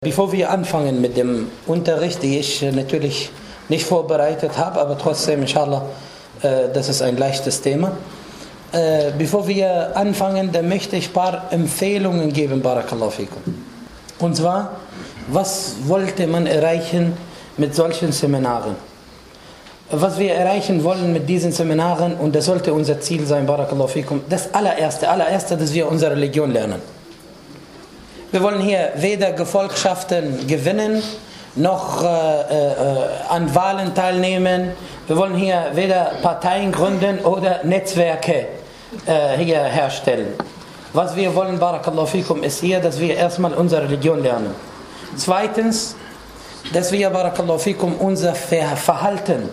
Bevor wir anfangen mit dem Unterricht, den ich natürlich nicht vorbereitet habe, aber trotzdem, inshallah, das ist ein leichtes Thema. Bevor wir anfangen, dann möchte ich ein paar Empfehlungen geben, Barakallahu fikum. Und zwar, was wollte man erreichen mit solchen Seminaren? Was wir erreichen wollen mit diesen Seminaren, und das sollte unser Ziel sein, Barakallahu fikum, das allererste, dass wir unsere Religion lernen. Wir wollen hier weder Gefolgschaften gewinnen, noch an Wahlen teilnehmen. Wir wollen hier weder Parteien gründen oder Netzwerke hier herstellen. Was wir wollen, Barakallahu fikum, ist hier, dass wir erstmal unsere Religion lernen. Zweitens, dass wir, Barakallahu fikum, unser Verhalten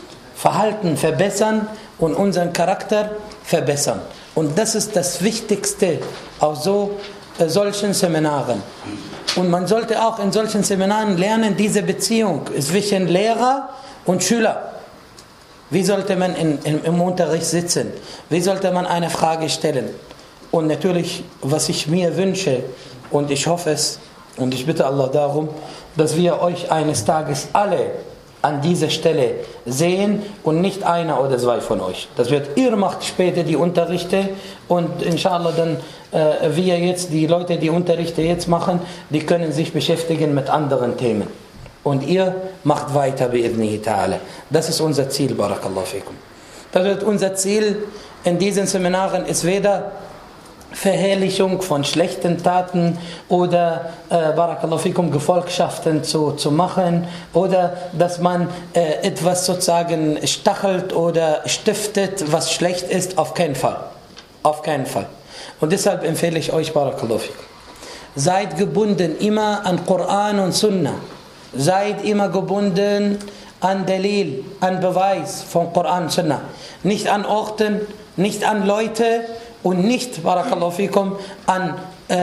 verbessern und unseren Charakter verbessern. Und das ist das Wichtigste auf solchen Seminaren. Und man sollte auch in solchen Seminaren lernen, diese Beziehung zwischen Lehrer und Schüler. Wie sollte man im Unterricht sitzen? Wie sollte man eine Frage stellen? Und natürlich, was ich mir wünsche, und ich hoffe es, und ich bitte Allah darum, dass wir euch eines Tages alle an dieser Stelle sehen und nicht einer oder zwei von euch. Das wird, ihr macht später die Unterrichte, und inshallah dann wir jetzt, die Leute, die Unterrichte jetzt machen, die können sich beschäftigen mit anderen Themen. Und ihr macht weiter bi'idhnihi ta'ala. Das ist unser Ziel, Barakallahu fikum. Das wird unser Ziel in diesen Seminaren, ist weder Verherrlichung von schlechten Taten oder Barakallahu fikum, Gefolgschaften zu machen, oder dass man etwas sozusagen stachelt oder stiftet, was schlecht ist. Auf keinen Fall. Auf keinen Fall. Und deshalb empfehle ich euch, Barakallahu fikum, seid gebunden immer an Koran und Sunnah. Seid immer gebunden an Dalil, an Beweis von Koran und Sunnah. Nicht an Orten, nicht an Leute und nicht, Barakallahu fikum, an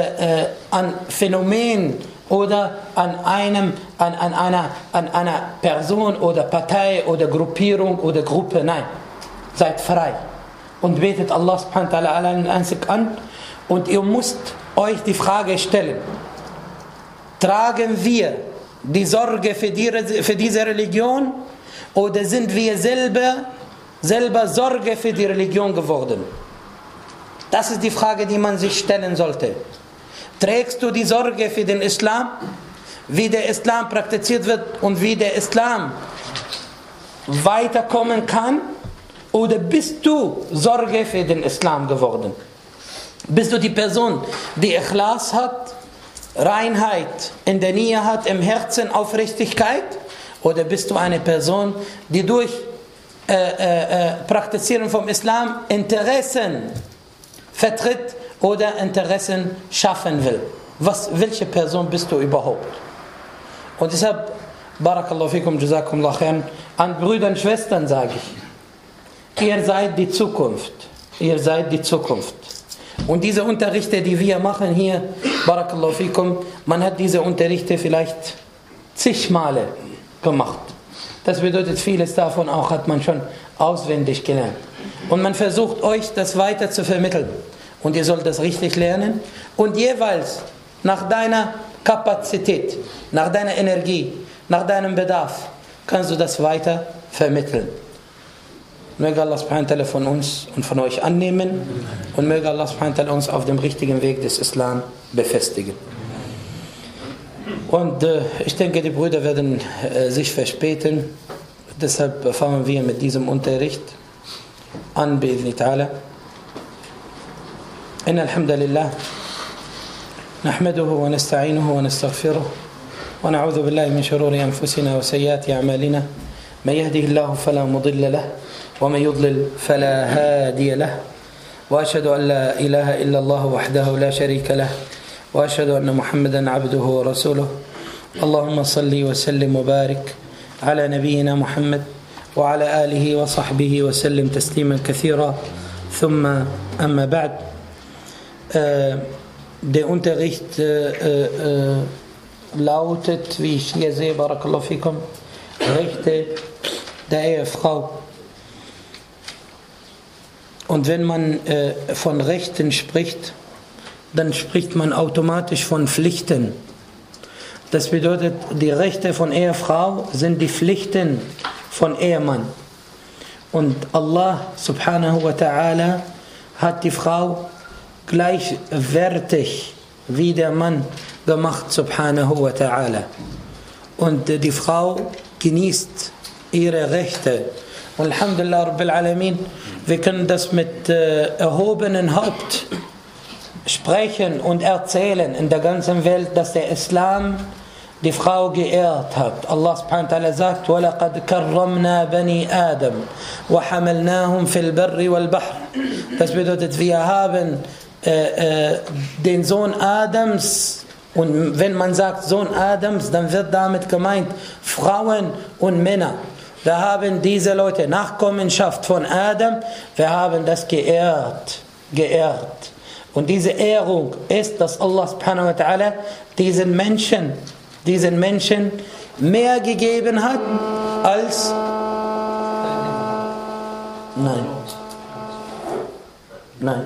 Phänomen oder an einer Person oder Partei oder Gruppierung oder Gruppe. Nein, seid frei und betet Allah subhanahu wa ta'ala allein einzig an. Und ihr müsst euch die Frage stellen: Tragen wir die Sorge für diese Religion, oder sind wir selber Sorge für die Religion geworden? Das ist die Frage, die man sich stellen sollte. Trägst du die Sorge für den Islam, wie der Islam praktiziert wird und wie der Islam weiterkommen kann? Oder bist du Sorge für den Islam geworden? Bist du die Person, die Ikhlas hat, Reinheit in der Nia hat, im Herzen Aufrichtigkeit? Oder bist du eine Person, die durch Praktizieren vom Islam Interessen vertritt oder Interessen schaffen will? Welche Person bist du überhaupt? Und deshalb, Barakallahu fikum, Jazakumullah khairan, an Brüder und Schwestern sage ich: Ihr seid die Zukunft. Ihr seid die Zukunft. Und diese Unterrichte, die wir machen hier, Barakallahu fikum, man hat diese Unterrichte vielleicht zig Male gemacht. Das bedeutet, vieles davon auch hat man schon auswendig gelernt. Und man versucht euch das weiter zu vermitteln. Und ihr sollt das richtig lernen. Und jeweils nach deiner Kapazität, nach deiner Energie, nach deinem Bedarf, kannst du das weiter vermitteln. Möge Allah subhanahu wa ta'ala von uns und von euch annehmen, und möge Allah subhanahu wa ta'ala uns auf dem richtigen Weg des Islam befestigen. Und ich denke, die Brüder werden sich verspäten. Deshalb fangen wir mit diesem Unterricht an, bi'idhni ta'ala. Inna alhamdulillah, nahmaduhu wa nasta'inuhu wa nastaghfiruh, wa na'udhu billahi min shururi anfusina wa sayyiati a'malina. Man yahdihillahu fala mudilla lahu ومن يضلل فلا هادي له وأشهد أن لا إله إلا الله وحده لا شريك له وأشهد أن محمدا عبده ورسوله اللهم صل وسلم وبارك على نبينا محمد وعلى آله وصحبه وسلم تسليما كثيرا ثم أما بعد. Der Unterricht lautet, wie ich hier sehe, Barakallahu fikum, Rechte der Ehefrau. Und wenn man von Rechten spricht, dann spricht man automatisch von Pflichten. Das bedeutet, die Rechte von Ehefrau sind die Pflichten von Ehemann. Und Allah subhanahu wa ta'ala hat die Frau gleichwertig wie der Mann gemacht, subhanahu wa ta'ala. Und die Frau genießt ihre Rechte. Und Alhamdulillah Rabbil Alamin, wir können das mit erhobenem Haupt sprechen und erzählen in der ganzen Welt, dass der Islam die Frau geehrt hat. Allah subhanahu wa ta'ala sagt: وَلَقَدْ كَرَّمْنَا بَنِي آدَمَ وَحَمَلْنَاهُمْ فِي الْبَرِّ وَالْبَحْرِ. Das bedeutet, wir haben den Sohn Adams, und wenn man sagt Sohn Adams, dann wird damit gemeint Frauen und Männer. Wir haben diese Leute, Nachkommenschaft von Adam, wir haben das geehrt. Und diese Ehrung ist, dass Allah subhanahu wa ta'ala diesen Menschen mehr gegeben hat als... Nein.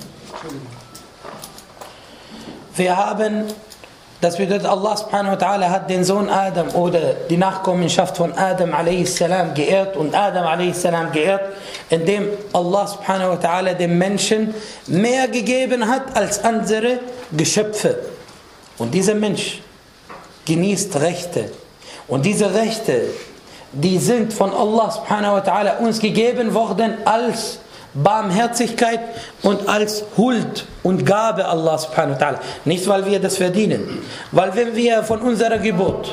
Wir haben, das bedeutet, Allah subhanahu wa ta'ala hat den Sohn Adam oder die Nachkommenschaft von Adam a.s. geehrt und Adam a.s. geehrt, indem Allah subhanahu wa ta'ala dem Menschen mehr gegeben hat als andere Geschöpfe. Und dieser Mensch genießt Rechte. Und diese Rechte, die sind von Allah subhanahu wa ta'ala uns gegeben worden als Barmherzigkeit und als Huld und Gabe Allah subhanahu wa ta'ala. Nicht, weil wir das verdienen. Weil wenn wir von unserer Geburt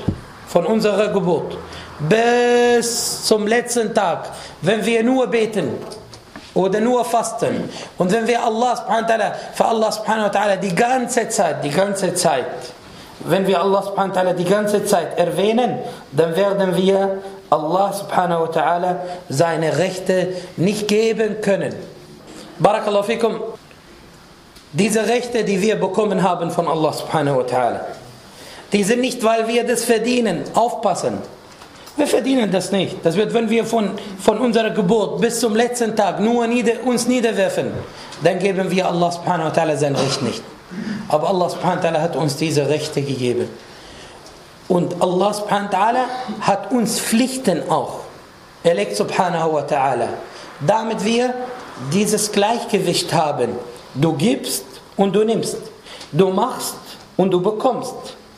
bis zum letzten Tag, wenn wir nur beten oder nur fasten und wenn wir für Allah subhanahu wa ta'ala die ganze Zeit, wenn wir Allah subhanahu wa ta'ala die ganze Zeit erwähnen, dann werden wir Allah subhanahu wa ta'ala seine Rechte nicht geben können. Barakallahu fikum. Diese Rechte, die wir bekommen haben von Allah subhanahu wa ta'ala, die sind nicht, weil wir das verdienen. Aufpassen. Wir verdienen das nicht. Das wird, wenn wir von unserer Geburt bis zum letzten Tag nur uns niederwerfen, dann geben wir Allah subhanahu wa ta'ala sein Recht nicht. Aber Allah subhanahu wa ta'ala hat uns diese Rechte gegeben. Und Allah subhanahu wa ta'ala hat uns Pflichten auch erlegt, subhanahu wa ta'ala, damit wir dieses Gleichgewicht haben. Du gibst und du nimmst. Du machst und du bekommst.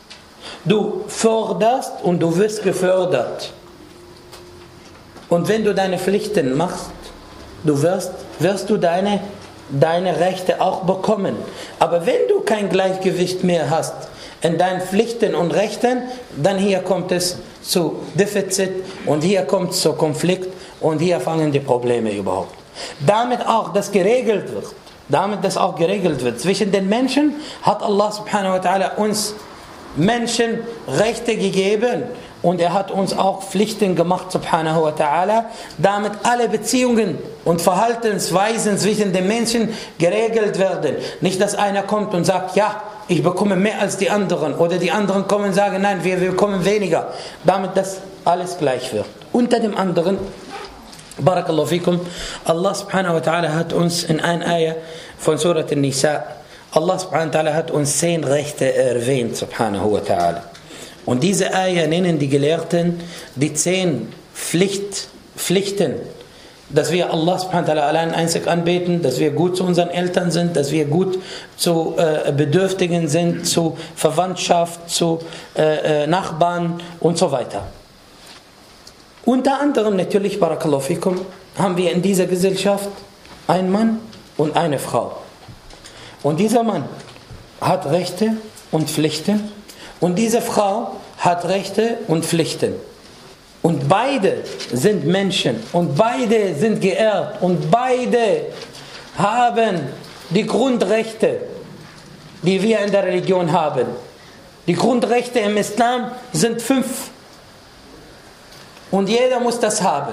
Du förderst und du wirst gefördert. Und wenn du deine Pflichten machst, wirst du deine Rechte auch bekommen. Aber wenn du kein Gleichgewicht mehr hast in deinen Pflichten und Rechten, dann hier kommt es zu Defizit und hier kommt es zu Konflikt und hier fangen die Probleme überhaupt. Damit das geregelt wird. Zwischen den Menschen hat Allah subhanahu wa ta'ala uns Menschen Rechte gegeben und er hat uns auch Pflichten gemacht, subhanahu wa ta'ala, damit alle Beziehungen und Verhaltensweisen zwischen den Menschen geregelt werden. Nicht, dass einer kommt und sagt, ja, ich bekomme mehr als die anderen, oder die anderen kommen und sagen, nein, wir bekommen weniger, damit das alles gleich wird. Unter dem anderen, Barakallahu fikum, Allah subhanahu wa ta'ala hat uns in einer Ayah von Surat An-Nisa, Allah subhanahu wa ta'ala hat uns 10 Rechte erwähnt, subhanahu wa ta'ala. Und diese Ayah nennen die Gelehrten die 10 Pflichten, dass wir Allah subhanahu wa ta'ala allein einzig anbeten, dass wir gut zu unseren Eltern sind, dass wir gut zu Bedürftigen sind, zu Verwandtschaft, zu Nachbarn und so weiter. Unter anderem natürlich, Barakallahu fikum, haben wir in dieser Gesellschaft einen Mann und eine Frau. Und dieser Mann hat Rechte und Pflichten und diese Frau hat Rechte und Pflichten. Und beide sind Menschen und beide sind geehrt und beide haben die Grundrechte, die wir in der Religion haben. Die Grundrechte im Islam sind 5. Und jeder muss das haben.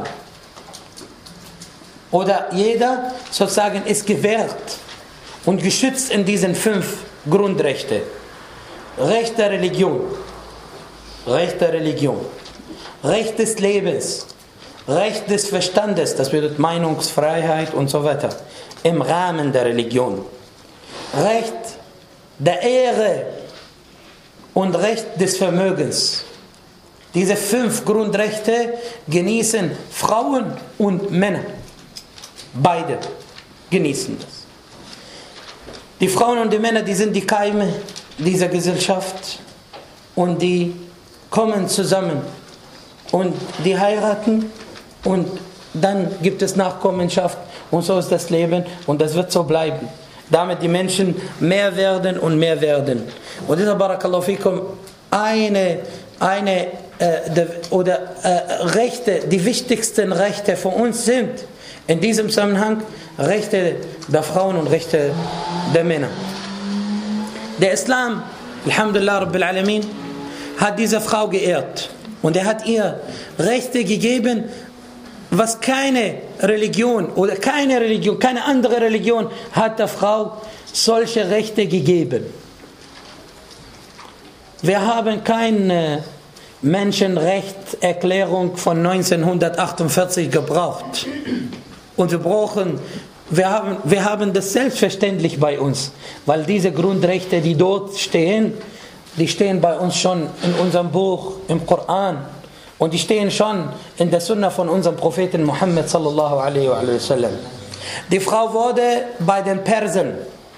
Oder jeder sozusagen ist gewährt und geschützt in diesen 5 Grundrechte. Recht der Religion, Recht des Lebens, Recht des Verstandes, das bedeutet Meinungsfreiheit und so weiter, im Rahmen der Religion. Recht der Ehre und Recht des Vermögens. Diese 5 Grundrechte genießen Frauen und Männer. Beide genießen das. Die Frauen und die Männer, die sind die Keime dieser Gesellschaft und die kommen zusammen und die heiraten und dann gibt es Nachkommenschaft und so ist das Leben und das wird so bleiben. Damit die Menschen mehr werden und mehr werden. Und deshalb, Barakallahu fikum, Rechte, die wichtigsten Rechte für uns sind in diesem Zusammenhang Rechte der Frauen und Rechte der Männer. Der Islam, Alhamdulillah Rabbil Alamin, hat diese Frau geehrt und er hat ihr Rechte gegeben, was keine andere Religion hat der Frau solche Rechte gegeben. Wir haben keine Menschenrechtserklärung von 1948 gebraucht. Und wir haben das selbstverständlich bei uns, weil diese Grundrechte, die dort stehen, die stehen bei uns schon in unserem Buch, im Koran. Und die stehen schon in der Sunna von unserem Propheten Muhammad sallallahu alaihi wa sallam. Die Frau wurde bei den Persern,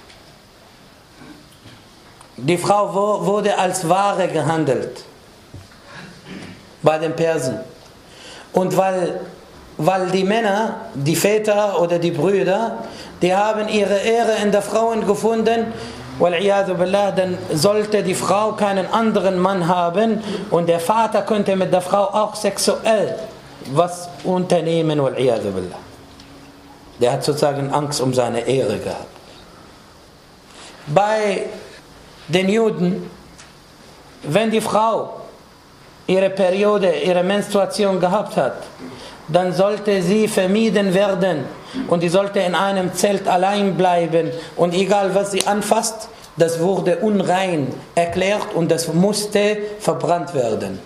die Frau wurde als Ware gehandelt. Bei den Persern. Und weil die Männer, die Väter oder die Brüder, die haben ihre Ehre in der Frauen gefunden, dann sollte die Frau keinen anderen Mann haben und der Vater könnte mit der Frau auch sexuell was unternehmen. Der hat sozusagen Angst um seine Ehre gehabt. Bei den Juden, wenn die Frau ihre Periode, ihre Menstruation gehabt hat, dann sollte sie vermieden werden und die sollte in einem Zelt allein bleiben und egal was sie anfasst, das wurde unrein erklärt und das musste verbrannt werden.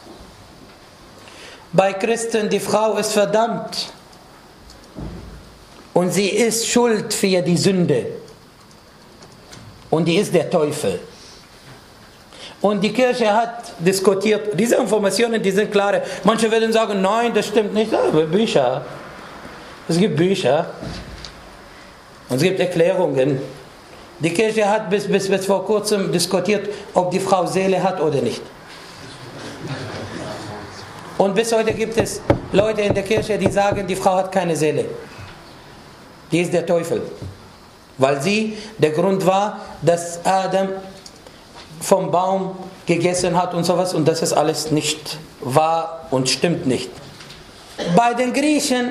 Bei Christen, die Frau ist verdammt und sie ist schuld für die Sünde und die ist der Teufel. Und die Kirche hat diskutiert. Diese Informationen, die sind klare. Manche werden sagen, nein, das stimmt nicht. Bücher. Es gibt Bücher. Und es gibt Erklärungen. Die Kirche hat bis vor kurzem diskutiert, ob die Frau Seele hat oder nicht. Und bis heute gibt es Leute in der Kirche, die sagen, die Frau hat keine Seele. Die ist der Teufel. Weil sie der Grund war, dass Adam vom Baum gegessen hat und sowas und das ist alles nicht wahr und stimmt nicht. Bei den Griechen,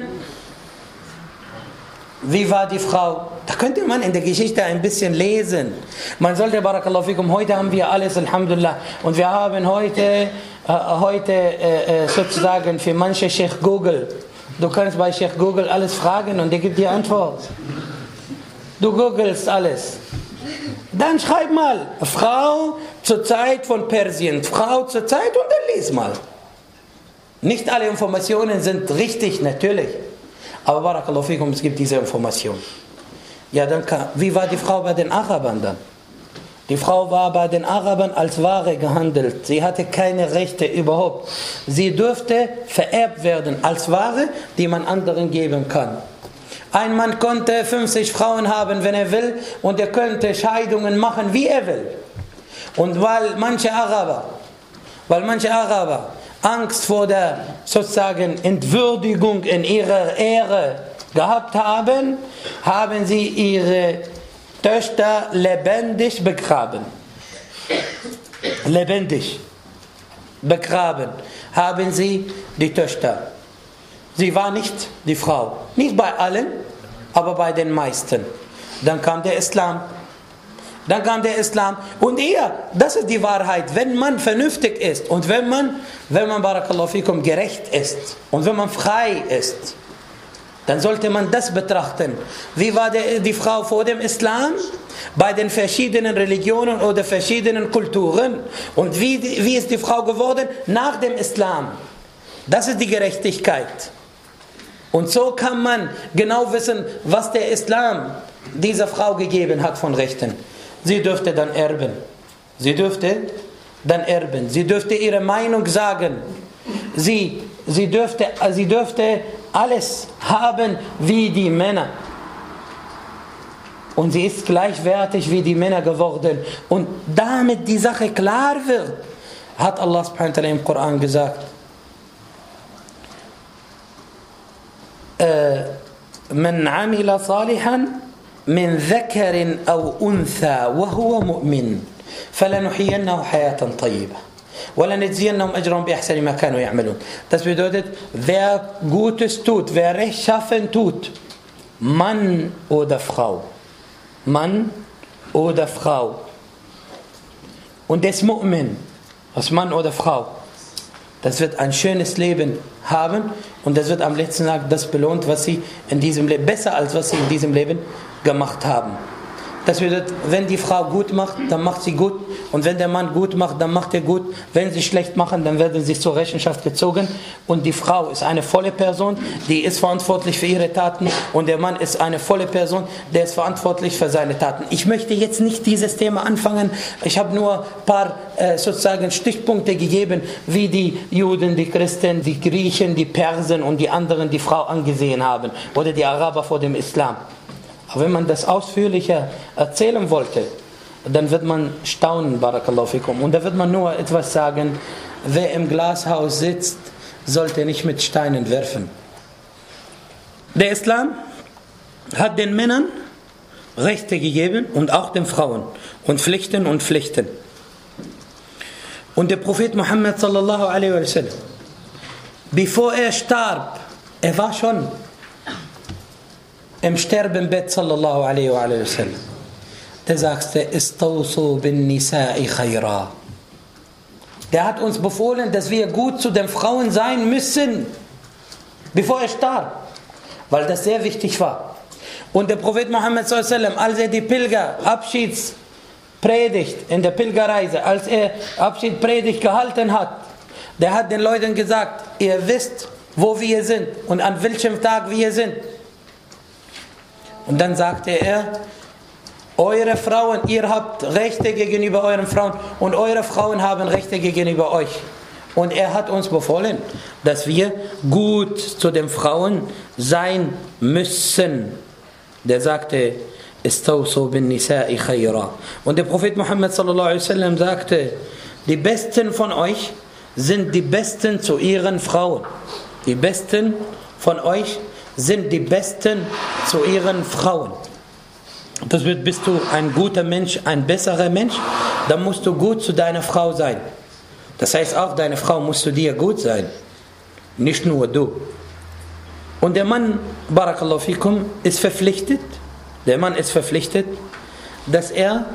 wie war die Frau? Da könnte man in der Geschichte ein bisschen lesen. Man sollte, Barakallahu fikum, heute haben wir alles, Alhamdulillah, und wir haben heute sozusagen für manche Sheikh Google. Du kannst bei Sheikh Google alles fragen und der gibt dir Antwort. Du googelst alles. Dann schreib mal, Frau zur Zeit von Persien, Frau zur Zeit und dann lies mal. Nicht alle Informationen sind richtig, natürlich. Aber Barakallahu fikum, es gibt diese Information. Ja, dann wie war die Frau bei den Arabern dann? Die Frau war bei den Arabern als Ware gehandelt. Sie hatte keine Rechte überhaupt. Sie durfte vererbt werden als Ware, die man anderen geben kann. Ein Mann konnte 50 Frauen haben, wenn er will, und er könnte Scheidungen machen, wie er will. Und weil manche Araber Angst vor der sozusagen Entwürdigung in ihrer Ehre gehabt haben, haben sie ihre Töchter lebendig begraben. Lebendig begraben haben sie die Töchter. Sie war nicht die Frau. Nicht bei allen, aber bei den meisten. Dann kam der Islam. Und das ist die Wahrheit, wenn man vernünftig ist und wenn man Barakallahu fikum gerecht ist und wenn man frei ist, dann sollte man das betrachten. Wie war die Frau vor dem Islam? Bei den verschiedenen Religionen oder verschiedenen Kulturen. Und wie ist die Frau geworden nach dem Islam? Das ist die Gerechtigkeit. Und so kann man genau wissen, was der Islam dieser Frau gegeben hat von Rechten. Sie dürfte dann erben. Sie dürfte dann erben. Sie dürfte ihre Meinung sagen. Sie dürfte alles haben wie die Männer. Und sie ist gleichwertig wie die Männer geworden. Und damit die Sache klar wird, hat Allah subhanahu wa ta'ala im Koran gesagt, من عمل صالحا من ذكر أو أنثى وهو مؤمن فلنحيينه حياة طيبة ولنجزينهم أجرهم بأحسن ما كانوا يعملون. Das bedeutet, wer Gutes tut, wer rechtschaffen tut, Mann oder Frau, Mann oder Frau, und der ist Mu'min, als Mann oder Frau, das wird ein schönes Leben haben und das wird am letzten Tag das belohnt, was sie in diesem Leben, besser als was sie in diesem Leben gemacht haben. Das bedeutet, wenn die Frau gut macht, dann macht sie gut, und wenn der Mann gut macht, dann macht er gut. Wenn sie schlecht machen, dann werden sie zur Rechenschaft gezogen, und die Frau ist eine volle Person, die ist verantwortlich für ihre Taten, und der Mann ist eine volle Person, der ist verantwortlich für seine Taten. Ich möchte jetzt nicht dieses Thema anfangen, ich habe nur ein paar sozusagen Stichpunkte gegeben, wie die Juden, die Christen, die Griechen, die Persen und die anderen die Frau angesehen haben, oder die Araber vor dem Islam. Aber wenn man das ausführlicher erzählen wollte, dann wird man staunen, barakallahu fikum. Und da wird man nur etwas sagen: Wer im Glashaus sitzt, sollte nicht mit Steinen werfen. Der Islam hat den Männern Rechte gegeben und auch den Frauen, und Pflichten und Pflichten. Und der Prophet Muhammad sallallahu alaihi wasallam, bevor er starb, er war schon im Sterbenbett sallallahu alaihi wasallam, der sagte: Istawsu bin nisa'i khayra. Der hat uns befohlen, dass wir gut zu den Frauen sein müssen, bevor er starb, weil das sehr wichtig war. Und der Prophet Muhammad sallallahu alaihi wasallam, als er die Abschiedspredigt in der Pilgerreise, als er Abschiedspredigt gehalten hat, der hat den Leuten gesagt: Ihr wisst, wo wir sind und an welchem Tag wir sind. Und dann sagte er: Eure Frauen, ihr habt Rechte gegenüber euren Frauen, und eure Frauen haben Rechte gegenüber euch. Und er hat uns befohlen, dass wir gut zu den Frauen sein müssen. Der sagte: Istawsu bin nisa'i khayra. Und der Prophet Muhammad sallallahu alaihi wasallam sagte: Die Besten von euch sind die Besten zu ihren Frauen. Die Besten von euch sind die Besten zu ihren Frauen. Das wird, bist du ein guter Mensch, ein besserer Mensch, dann musst du gut zu deiner Frau sein. Das heißt, auch deine Frau muss zu dir gut sein, nicht nur du. Und der Mann, barakallahu fikum, ist verpflichtet, dass er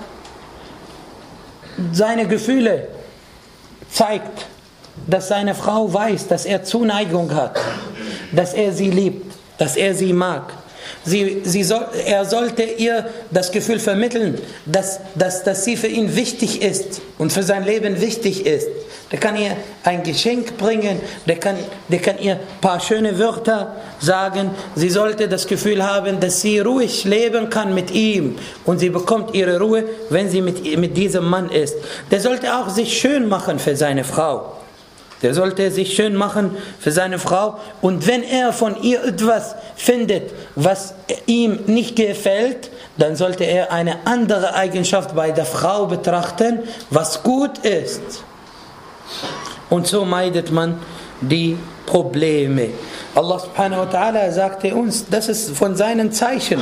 seine Gefühle zeigt, dass seine Frau weiß, dass er Zuneigung hat, dass er sie liebt, dass er sie mag. Er sollte ihr das Gefühl vermitteln, dass sie für ihn wichtig ist und für sein Leben wichtig ist. Der kann ihr ein Geschenk bringen, der kann ihr ein paar schöne Wörter sagen. Sie sollte das Gefühl haben, dass sie ruhig leben kann mit ihm, und sie bekommt ihre Ruhe, wenn sie mit diesem Mann ist. Der sollte auch sich schön machen für seine Frau. Der sollte sich schön machen für seine Frau, und wenn er von ihr etwas findet, was ihm nicht gefällt, dann sollte er eine andere Eigenschaft bei der Frau betrachten, was gut ist. Und so meidet man die Probleme. Allah subhanahu wa ta'ala sagte uns, das ist von seinen Zeichen.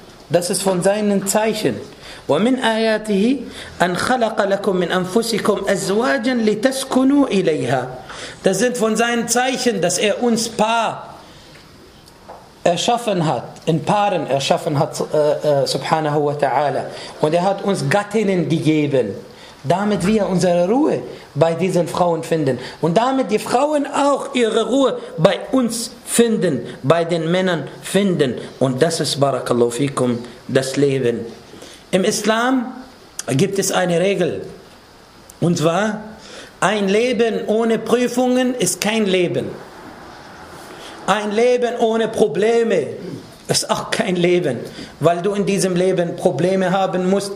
وَمِنْ آيَاتِهِ أَنْ خَلَقَ لَكُمْ مِنْ أَنفُسِكُمْ أَزْوَاجًا لِتَسْكُنُوا إِلَيْهَا. Das sind von seinen Zeichen, dass er uns in Paaren erschaffen hat, subhanahu wa ta'ala. Und er hat uns Gattinnen gegeben, damit wir unsere Ruhe bei diesen Frauen finden. Und damit die Frauen auch ihre Ruhe bei uns finden, bei den Männern finden. Und das ist, barakallahu fikum, das Leben. Im Islam gibt es eine Regel. Und zwar: Ein Leben ohne Prüfungen ist kein Leben. Ein Leben ohne Probleme ist auch kein Leben, weil du in diesem Leben Probleme haben musst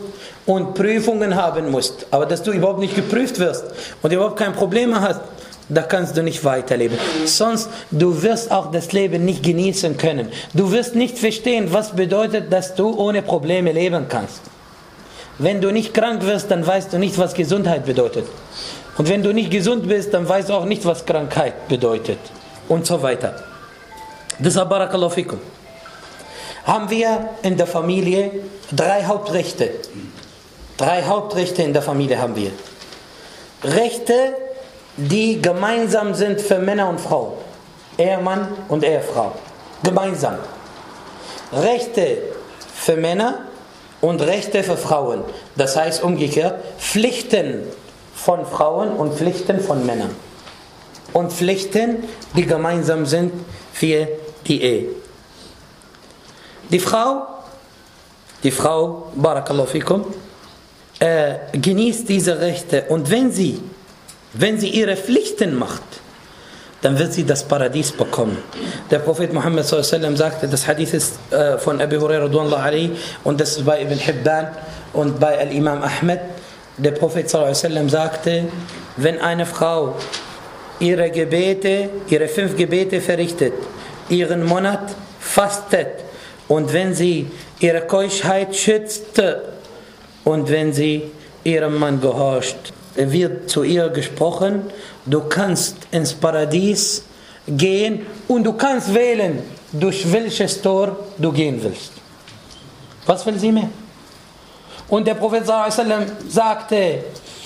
und Prüfungen haben musst, aber dass du überhaupt nicht geprüft wirst und überhaupt kein Problem hast, da kannst du nicht weiterleben. Sonst, du wirst auch das Leben nicht genießen können. Du wirst nicht verstehen, was bedeutet, dass du ohne Probleme leben kannst. Wenn du nicht krank wirst, dann weißt du nicht, was Gesundheit bedeutet. Und wenn du nicht gesund bist, dann weißt du auch nicht, was Krankheit bedeutet. Und so weiter. Deshalb, Barakallahu fikum, haben wir in der Familie 3 Hauptrechte. 3 Hauptrechte in der Familie haben wir. Rechte, die gemeinsam sind für Männer und Frauen. Ehemann und Ehefrau. Gemeinsam. Rechte für Männer und Rechte für Frauen. Das heißt umgekehrt, Pflichten von Frauen und Pflichten von Männern. Und Pflichten, die gemeinsam sind für die Ehe. Die Frau, Barakallahu fikum, genießt diese Rechte, und wenn sie ihre Pflichten macht, dann wird sie das Paradies bekommen. Der Prophet Muhammad sallallahu alaihi wasallam sagte, das Hadith ist von Abu Hurairah radhiyallahu anhu, und das ist bei Ibn Hibban und bei Al-Imam Ahmed. Der Prophet sallallahu alaihi wasallam sagte, wenn eine Frau ihre 5 Gebete verrichtet, ihren Monat fastet, und wenn sie ihre Keuschheit schützt und wenn sie ihrem Mann gehorcht, wird zu ihr gesprochen, du kannst ins Paradies gehen und du kannst wählen, durch welches Tor du gehen willst. Was will sie mehr? Und der Prophet sallallahu alaihi wasallam sagte,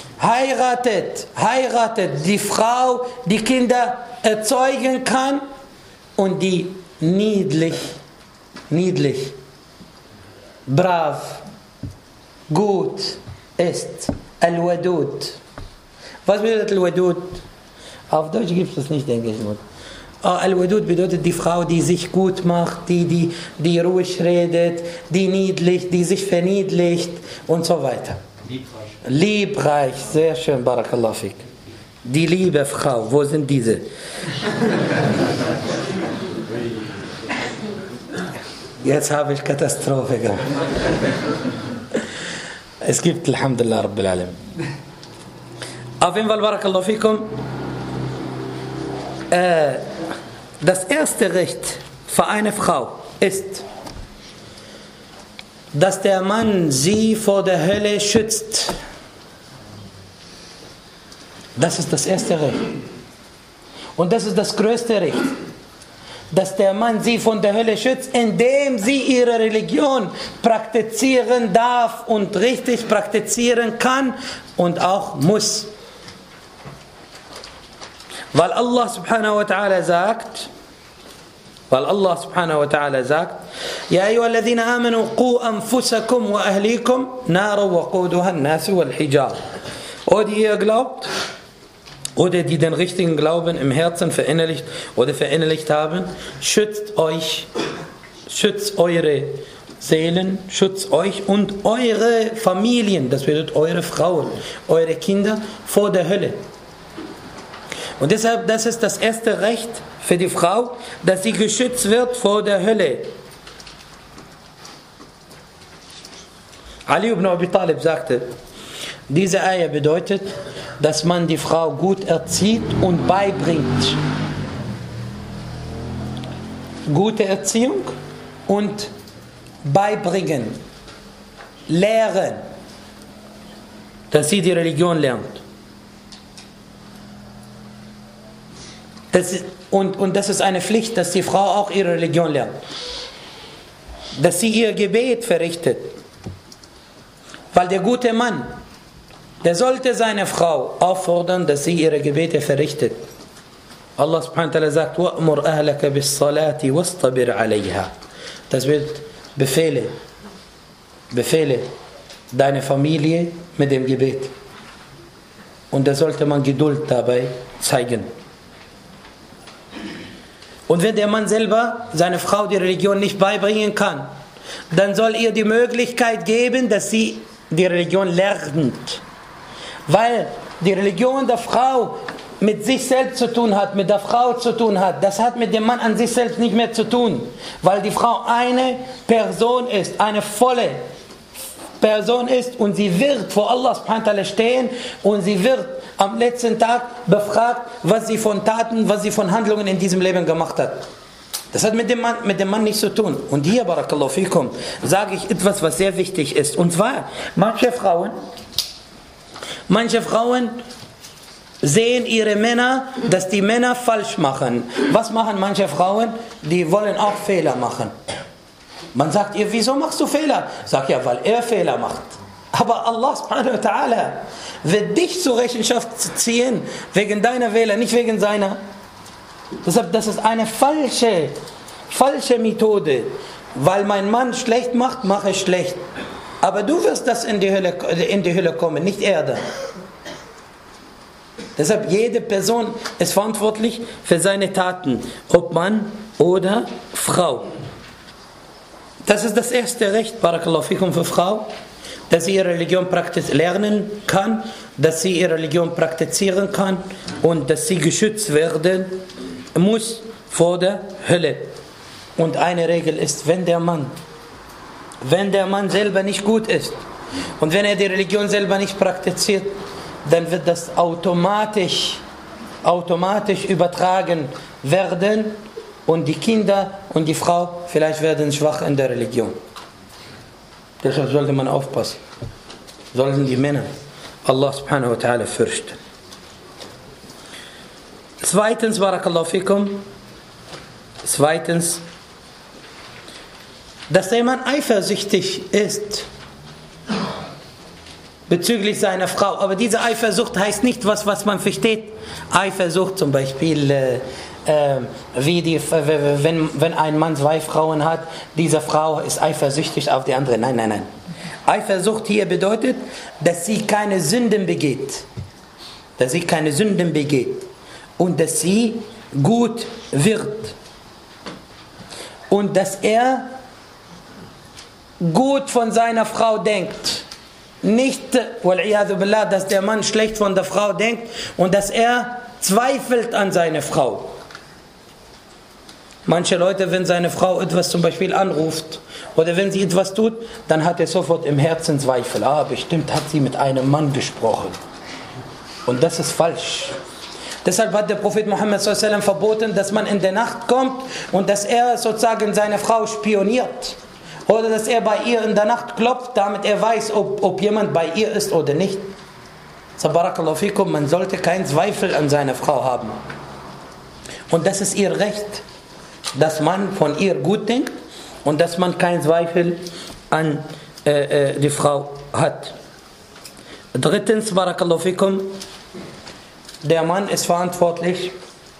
heiratet die Frau, die Kinder erzeugen kann und die niedlich, brav, gut ist. Al-Wadud. Was bedeutet Al-Wadud? Auf Deutsch gibt es nicht, denke ich. Al-Wadud bedeutet die Frau, die sich gut macht, die ruhig redet, die niedlich, die sich verniedlicht und so weiter. Liebreich, sehr schön, Barakallahu fik. Die liebe Frau, wo sind diese? Jetzt habe ich Katastrophe gemacht. Es gibt, Alhamdulillah, Rabbil Alamin. Auf jeden Fall, Barakallahu fikum, das erste Recht für eine Frau ist, dass der Mann sie vor der Hölle schützt. Das ist das erste Recht. Und das ist das größte Recht. Dass der Mann sie von der Hölle schützt, indem sie ihre Religion praktizieren darf und richtig praktizieren kann und auch muss. Weil Allah subhanahu wa ta'ala sagt, يا أيها الذين آمنوا قوا أنفسكم وأهليكم نارا وقودها الناس والحجارة. O die ihr glaubt, oder die den richtigen Glauben im Herzen verinnerlicht haben, schützt eure Seelen, schützt euch und eure Familien, das bedeutet eure Frauen, eure Kinder vor der Hölle. Und deshalb, das ist das erste Recht für die Frau, dass sie geschützt wird vor der Hölle. Ali ibn Abi Talib sagte, diese Ayah bedeutet, dass man die Frau gut erzieht und beibringt. Gute Erziehung und beibringen, lehren, dass sie die Religion lernt. Und das ist eine Pflicht, dass die Frau auch ihre Religion lernt. Dass sie ihr Gebet verrichtet. Weil der gute Mann, der sollte seine Frau auffordern, dass sie ihre Gebete verrichtet. Allah subhanahu wa ta'ala sagt, وَأْمُرْ أَهْلَكَ بِالصَّلَاةِ وَاسْطَبِرْ عَلَيْهَا. Das wird Befehle deine Familie mit dem Gebet. Und da sollte man Geduld dabei zeigen. Und wenn der Mann selber seine Frau die Religion nicht beibringen kann, dann soll ihr die Möglichkeit geben, dass sie die Religion lernt. Weil die Religion der Frau mit sich selbst zu tun hat, mit der Frau zu tun hat, das hat mit dem Mann an sich selbst nicht mehr zu tun. Weil die Frau eine Person ist, eine volle Person ist und sie wird vor Allah subhanahu wa ta'ala stehen und sie wird am letzten Tag befragt, was sie von Taten, was sie von Handlungen in diesem Leben gemacht hat. Das hat mit dem Mann nichts zu tun. Und hier, barakallahu fikum, sage ich etwas, was sehr wichtig ist. Und zwar, manche Frauen sehen ihre Männer, dass die Männer falsch machen. Was machen manche Frauen? Die wollen auch Fehler machen. Man sagt ihr, wieso machst du Fehler? Sag ja, weil er Fehler macht. Aber Allah subhanahu wa ta'ala wird dich zur Rechenschaft ziehen, wegen deiner Fehler, nicht wegen seiner. Deshalb, das ist eine falsche Methode. Weil mein Mann schlecht macht, mache ich schlecht. Aber du wirst das in die Hölle kommen, nicht er da. Deshalb, jede Person ist verantwortlich für seine Taten, ob Mann oder Frau. Das ist das erste Recht, barakallahu fikum, für Frau, dass sie ihre Religion lernen kann, dass sie ihre Religion praktizieren kann und dass sie geschützt werden muss vor der Hölle. Und eine Regel ist, wenn der Mann selber nicht gut ist und wenn er die Religion selber nicht praktiziert, dann wird das automatisch übertragen werden und die Kinder und die Frau vielleicht werden schwach in der Religion. Deshalb sollte man aufpassen. Sollten die Männer Allah subhanahu wa ta'ala fürchten. Zweitens, barakallahu fikum, dass der Mann eifersüchtig ist bezüglich seiner Frau. Aber diese Eifersucht heißt nicht was man versteht. Eifersucht zum Beispiel, wenn ein Mann 2 Frauen hat, diese Frau ist eifersüchtig auf die andere. Nein. Eifersucht hier bedeutet, dass sie keine Sünden begeht. Und dass sie gut wird. Und dass er gut von seiner Frau denkt. Nicht, wal'iyadhu billah, dass der Mann schlecht von der Frau denkt und dass er zweifelt an seine Frau. Manche Leute, wenn seine Frau etwas zum Beispiel anruft oder wenn sie etwas tut, dann hat er sofort im Herzen Zweifel. Bestimmt hat sie mit einem Mann gesprochen. Und das ist falsch. Deshalb hat der Prophet Muhammad sallallahu alaihi wasallam verboten, dass man in der Nacht kommt und dass er sozusagen seine Frau spioniert. Oder dass er bei ihr in der Nacht klopft, damit er weiß, ob jemand bei ihr ist oder nicht. So, barakallahu fikum, man sollte keinen Zweifel an seiner Frau haben. Und das ist ihr Recht, dass man von ihr gut denkt und dass man keinen Zweifel an die Frau hat. Drittens, barakallahu fikum, der Mann ist verantwortlich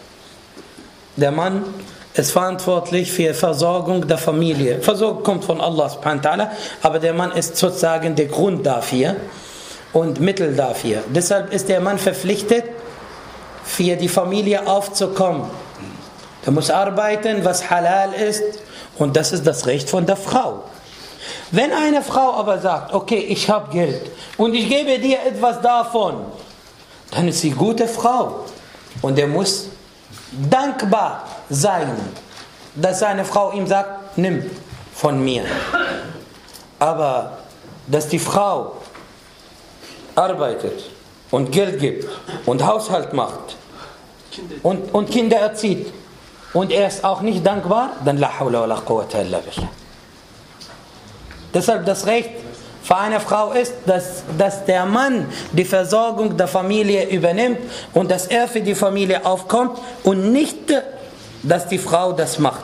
für Versorgung der Familie. Versorgung kommt von Allah subhanahu wa ta'ala, aber der Mann ist sozusagen der Grund dafür und Mittel dafür. Deshalb ist der Mann verpflichtet, für die Familie aufzukommen. Er muss arbeiten, was halal ist, und das ist das Recht von der Frau. Wenn eine Frau aber sagt, okay, ich habe Geld und ich gebe dir etwas davon, dann ist sie eine gute Frau. Und er muss dankbar sein, dass seine Frau ihm sagt, nimm von mir. Aber dass die Frau arbeitet und Geld gibt und Haushalt macht und Kinder erzieht und er ist auch nicht dankbar, dann la hawla wa la quwwata illa billah. Deshalb das Recht für eine Frau ist, dass der Mann die Versorgung der Familie übernimmt und dass er für die Familie aufkommt und nicht, dass die Frau das macht.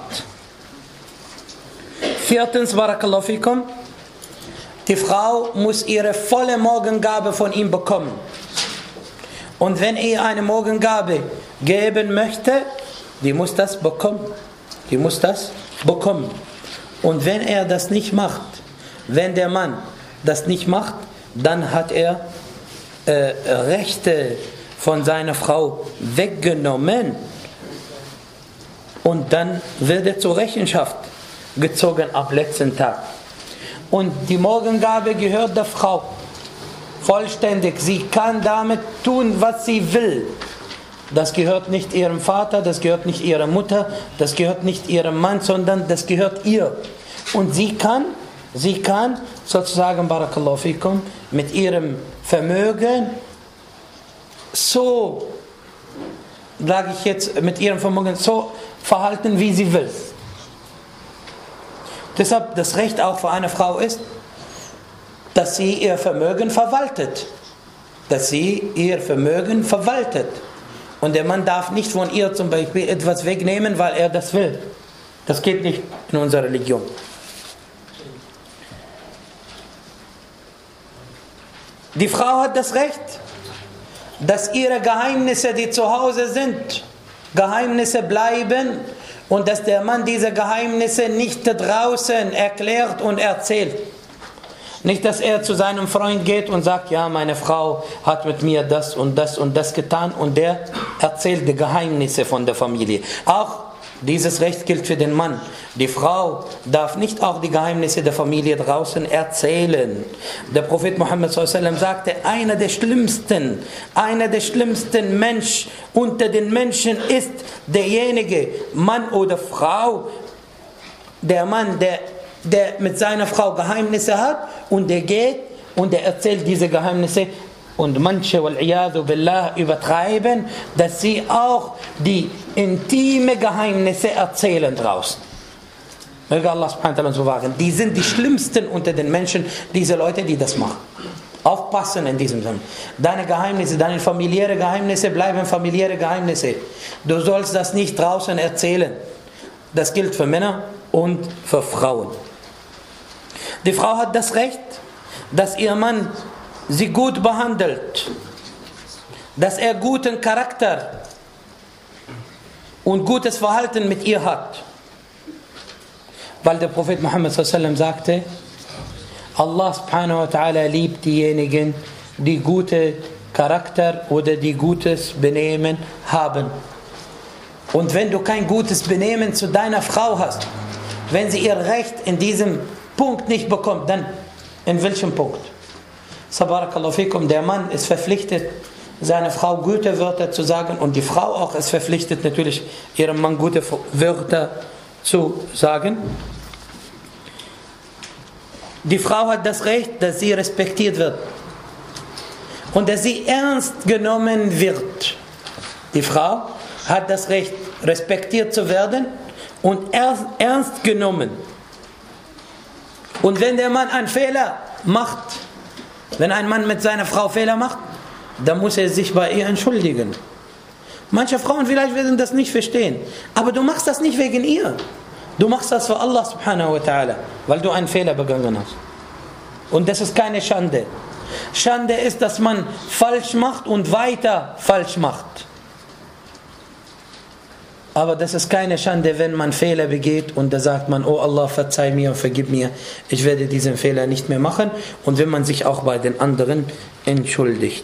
Viertens, barakallahu fikum, die Frau muss ihre volle Morgengabe von ihm bekommen. Und wenn er eine Morgengabe geben möchte, die muss das bekommen. Und wenn er das nicht macht, wenn der Mann das nicht macht, dann hat er Rechte von seiner Frau weggenommen und dann wird er zur Rechenschaft gezogen am letzten Tag. Und die Morgengabe gehört der Frau vollständig. Sie kann damit tun, was sie will. Das gehört nicht ihrem Vater, das gehört nicht ihrer Mutter, das gehört nicht ihrem Mann, sondern das gehört ihr. Und sie kann Sie kann sozusagen, Barakallahu fikum, mit ihrem Vermögen so, sage ich jetzt, mit ihrem Vermögen so verhalten, wie sie will. Deshalb das Recht auch für eine Frau ist, dass sie ihr Vermögen verwaltet. Dass sie ihr Vermögen verwaltet. Und der Mann darf nicht von ihr zum Beispiel etwas wegnehmen, weil er das will. Das geht nicht in unserer Religion. Die Frau hat das Recht, dass ihre Geheimnisse, die zu Hause sind, Geheimnisse bleiben und dass der Mann diese Geheimnisse nicht draußen erklärt und erzählt. Nicht, dass er zu seinem Freund geht und sagt, ja, meine Frau hat mit mir das und das und das getan, und der erzählt die Geheimnisse von der Familie. Auch dieses Recht gilt für den Mann. Die Frau darf nicht auch die Geheimnisse der Familie draußen erzählen. Der Prophet Muhammad s.a.w. sagte, einer der schlimmsten Menschen unter den Menschen ist derjenige, Mann oder Frau, der Mann, der mit seiner Frau Geheimnisse hat und der geht und der erzählt diese Geheimnisse. Und manche, wal-iyadu billah, übertreiben, dass sie auch die intime Geheimnisse erzählen draußen. Möge Allah subhanahu wa ta'ala uns bewahren. Die sind die schlimmsten unter den Menschen, diese Leute, die das machen. Aufpassen in diesem Sinne. Deine Geheimnisse, deine familiären Geheimnisse bleiben familiäre Geheimnisse. Du sollst das nicht draußen erzählen. Das gilt für Männer und für Frauen. Die Frau hat das Recht, dass ihr Mann sie gut behandelt, dass er guten Charakter und gutes Verhalten mit ihr hat. Weil der Prophet Muhammad s.a.w. sagte, Allah subhanahu wa ta'ala liebt diejenigen, die gute Charakter oder die gutes Benehmen haben. Und wenn du kein gutes Benehmen zu deiner Frau hast, wenn sie ihr Recht in diesem Punkt nicht bekommt, dann in welchem Punkt? Sabarakallahu fikum, der Mann ist verpflichtet, seiner Frau gute Wörter zu sagen, und die Frau auch ist verpflichtet, natürlich ihrem Mann gute Wörter zu sagen. Die Frau hat das Recht, dass sie respektiert wird und dass sie ernst genommen wird. Die Frau hat das Recht, respektiert zu werden und ernst genommen. Und wenn der Mann einen Fehler macht, wenn ein Mann mit seiner Frau Fehler macht, dann muss er sich bei ihr entschuldigen. Manche Frauen vielleicht werden das nicht verstehen, aber du machst das nicht wegen ihr. Du machst das für Allah subhanahu wa ta'ala, weil du einen Fehler begangen hast. Und das ist keine Schande. Schande ist, dass man falsch macht und weiter falsch macht. Aber das ist keine Schande, wenn man Fehler begeht und da sagt man, oh Allah, verzeih mir und vergib mir, ich werde diesen Fehler nicht mehr machen. Und wenn man sich auch bei den anderen entschuldigt.